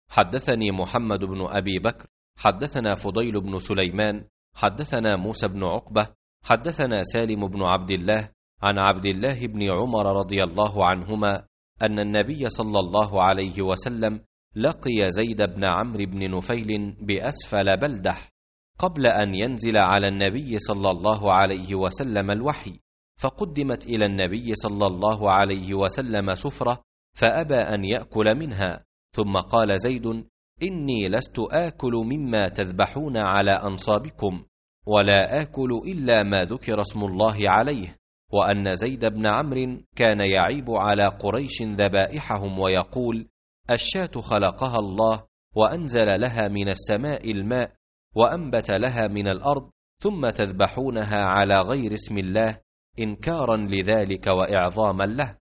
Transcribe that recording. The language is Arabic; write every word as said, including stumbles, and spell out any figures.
حدثني محمد بن أبي بكر حدثنا فضيل بن سليمان حدثنا موسى بن عقبة حدثنا سالم بن عبد الله عن عبد الله بن عمر رضي الله عنهما أن النبي صلى الله عليه وسلم لقي زيد بن عمرو بن نفيل بأسفل بلدح قبل أن ينزل على النبي صلى الله عليه وسلم الوحي، فقدمت إلى النبي صلى الله عليه وسلم سفرة فأبى أن يأكل منها، ثم قال زيد: إني لست آكل مما تذبحون على أنصابكم، ولا آكل إلا ما ذكر اسم الله عليه، وأن زيد بن عمرو كان يعيب على قريش ذبائحهم ويقول: الشاة خلقها الله وأنزل لها من السماء الماء وأنبت لها من الأرض، ثم تذبحونها على غير اسم الله إنكارا لذلك وإعظاما له.